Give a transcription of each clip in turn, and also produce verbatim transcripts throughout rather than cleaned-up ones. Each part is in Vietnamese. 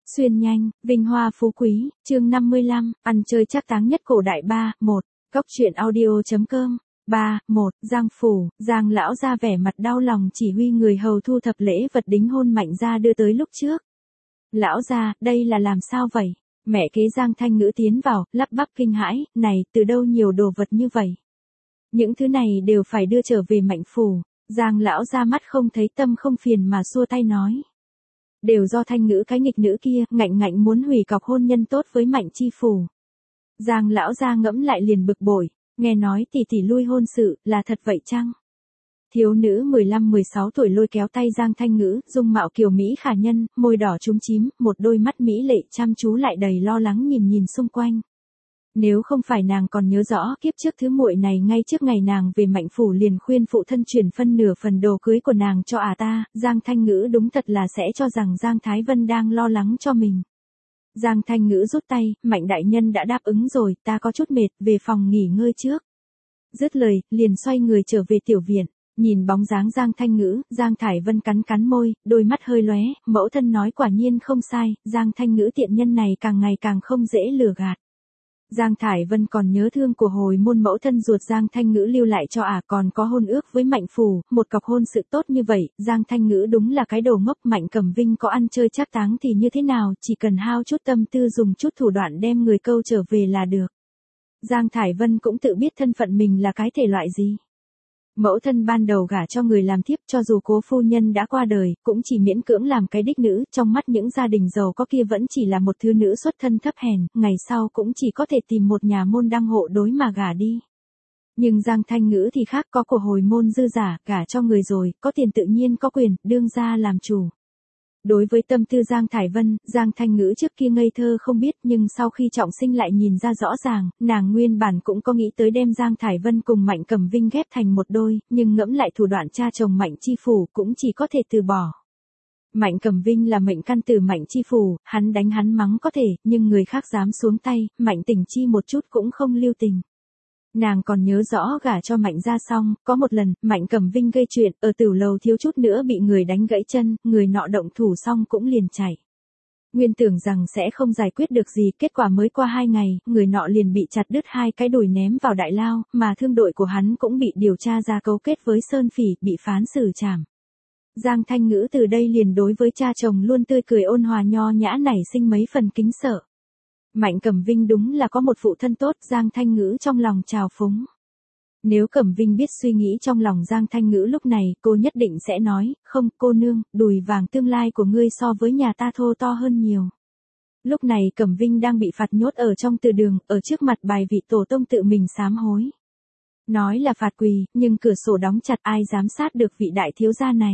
Xuyên nhanh, vinh hoa phú quý, chương năm mươi lăm, ăn chơi trác táng nhất cổ đại ba, một, góc truyện audio.com, ba, một, Giang Phủ, Giang lão ra vẻ mặt đau lòng chỉ huy người hầu thu thập lễ vật đính hôn Mạnh gia đưa tới lúc trước. Lão gia, đây là làm sao vậy? Mẹ kế Giang Thanh Ngữ tiến vào, lắp bắp kinh hãi, này, từ đâu nhiều đồ vật như vậy? Những thứ này đều phải đưa trở về Mạnh phủ. Giang lão ra mắt không thấy tâm không phiền mà xua tay nói. Đều do Thanh Ngữ cái nghịch nữ kia, ngạnh ngạnh muốn hủy cọc hôn nhân tốt với Mạnh chi phủ. Giang lão ra ngẫm lại liền bực bội, nghe nói tỷ tỷ lui hôn sự, là thật vậy chăng? Thiếu nữ mười lăm mười sáu tuổi lôi kéo tay Giang Thanh Ngữ, dung mạo kiều mỹ khả nhân, môi đỏ trúng chím, một đôi mắt mỹ lệ chăm chú lại đầy lo lắng nhìn nhìn xung quanh. Nếu không phải nàng còn nhớ rõ kiếp trước thứ muội này ngay trước ngày nàng về Mạnh phủ liền khuyên phụ thân chuyển phân nửa phần đồ cưới của nàng cho ả ta, Giang Thanh Ngữ đúng thật là sẽ cho rằng Giang Thái Vân đang lo lắng cho mình. Giang Thanh Ngữ rút tay, Mạnh đại nhân đã đáp ứng rồi, ta có chút mệt, về phòng nghỉ ngơi trước. Dứt lời, liền xoay người trở về tiểu viện. Nhìn bóng dáng Giang Thanh Ngữ, Giang Thải Vân cắn cắn môi, đôi mắt hơi lóe, mẫu thân nói quả nhiên không sai, Giang Thanh Ngữ tiện nhân này càng ngày càng không dễ lừa gạt. Giang Thải Vân còn nhớ thương của hồi môn mẫu thân ruột Giang Thanh Ngữ lưu lại cho ả à, còn có hôn ước với Mạnh phủ, một cọc hôn sự tốt như vậy, Giang Thanh Ngữ đúng là cái đồ ngốc. Mạnh Cẩm Vinh có ăn chơi trác táng thì như thế nào, chỉ cần hao chút tâm tư dùng chút thủ đoạn đem người câu trở về là được. Giang Thải Vân cũng tự biết thân phận mình là cái thể loại gì. Mẫu thân ban đầu gả cho người làm thiếp, cho dù cố phu nhân đã qua đời, cũng chỉ miễn cưỡng làm cái đích nữ, trong mắt những gia đình giàu có kia vẫn chỉ là một thứ nữ xuất thân thấp hèn, ngày sau cũng chỉ có thể tìm một nhà môn đăng hộ đối mà gả đi. Nhưng Giang Thanh Ngữ thì khác, có của hồi môn dư giả, gả cho người rồi, có tiền tự nhiên có quyền, đương gia làm chủ. Đối với tâm tư Giang Thải Vân, Giang Thanh Ngữ trước kia ngây thơ không biết nhưng sau khi trọng sinh lại nhìn ra rõ ràng, nàng nguyên bản cũng có nghĩ tới đem Giang Thải Vân cùng Mạnh Cẩm Vinh ghép thành một đôi, nhưng ngẫm lại thủ đoạn cha chồng Mạnh chi phủ cũng chỉ có thể từ bỏ. Mạnh Cẩm Vinh là mệnh căn tử Mạnh chi phủ, hắn đánh hắn mắng có thể, nhưng người khác dám xuống tay, Mạnh Tình Chi một chút cũng không lưu tình. Nàng còn nhớ rõ gả cho Mạnh ra xong, có một lần, Mạnh Cẩm Vinh gây chuyện, ở tửu lầu thiếu chút nữa bị người đánh gãy chân, người nọ động thủ xong cũng liền chạy. Nguyên tưởng rằng sẽ không giải quyết được gì, kết quả mới qua hai ngày, người nọ liền bị chặt đứt hai cái đùi ném vào đại lao, mà thương đội của hắn cũng bị điều tra ra cấu kết với Sơn Phỉ, bị phán xử trảm. Giang Thanh Ngữ từ đây liền đối với cha chồng luôn tươi cười ôn hòa nho nhã nảy sinh mấy phần kính sợ. Mạnh Cẩm Vinh đúng là có một phụ thân tốt, Giang Thanh Ngữ trong lòng trào phúng. Nếu Cẩm Vinh biết suy nghĩ trong lòng Giang Thanh Ngữ lúc này, cô nhất định sẽ nói, không, cô nương, đùi vàng tương lai của ngươi so với nhà ta thô to hơn nhiều. Lúc này Cẩm Vinh đang bị phạt nhốt ở trong từ đường, ở trước mặt bài vị tổ tông tự mình sám hối. Nói là phạt quỳ, nhưng cửa sổ đóng chặt ai giám sát được vị đại thiếu gia này.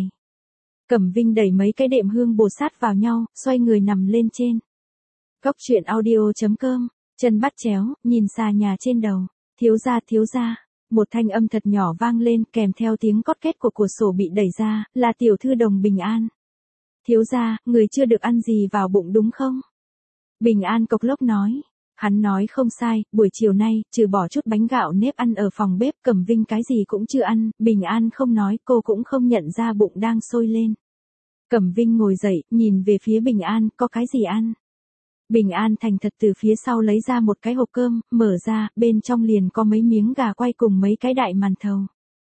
Cẩm Vinh đẩy mấy cái đệm hương bồ sát vào nhau, xoay người nằm lên trên. Góc truyện audio.com, chân bắt chéo, nhìn xa nhà trên đầu, thiếu gia thiếu gia, một thanh âm thật nhỏ vang lên kèm theo tiếng cót két của cửa sổ bị đẩy ra, là tiểu thư Đồng Bình An. Thiếu gia, người chưa được ăn gì vào bụng đúng không? Bình An cộc lốc nói, hắn nói không sai, buổi chiều nay, trừ bỏ chút bánh gạo nếp ăn ở phòng bếp, Cẩm Vinh cái gì cũng chưa ăn, Bình An không nói, cô cũng không nhận ra bụng đang sôi lên. Cẩm Vinh ngồi dậy, nhìn về phía Bình An, có cái gì ăn? Bình An thành thật từ phía sau lấy ra một cái hộp cơm, mở ra, bên trong liền có mấy miếng gà quay cùng mấy cái đại màn thầu.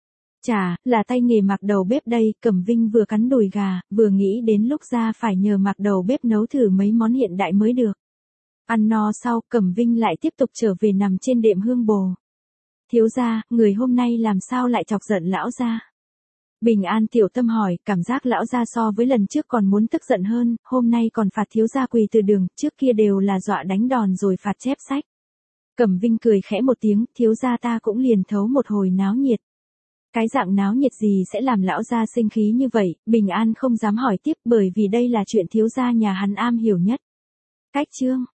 Chà, là tay nghề mặc đầu bếp đây, Cẩm Vinh vừa cắn đùi gà, vừa nghĩ đến lúc ra phải nhờ mặc đầu bếp nấu thử mấy món hiện đại mới được. Ăn no sau, Cẩm Vinh lại tiếp tục trở về nằm trên đệm hương bồ. Thiếu gia, người hôm nay làm sao lại chọc giận lão gia? Bình An tiểu tâm hỏi, cảm giác lão gia so với lần trước còn muốn tức giận hơn, hôm nay còn phạt thiếu gia quỳ từ đường, trước kia đều là dọa đánh đòn rồi phạt chép sách. Cẩm Vinh cười khẽ một tiếng, thiếu gia ta cũng liền thấu một hồi náo nhiệt. Cái dạng náo nhiệt gì sẽ làm lão gia sinh khí như vậy, Bình An không dám hỏi tiếp bởi vì đây là chuyện thiếu gia nhà hắn am hiểu nhất. Cách chương,